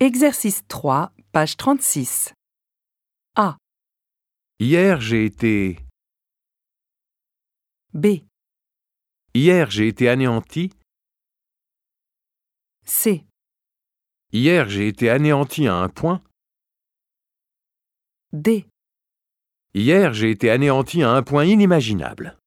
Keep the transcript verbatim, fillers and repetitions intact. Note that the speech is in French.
Exercice trois, page trente-six. A. Hier, j'ai été... B. Hier, j'ai été anéanti. C. Hier, j'ai été anéanti à un point. D. Hier, j'ai été anéanti à un point inimaginable.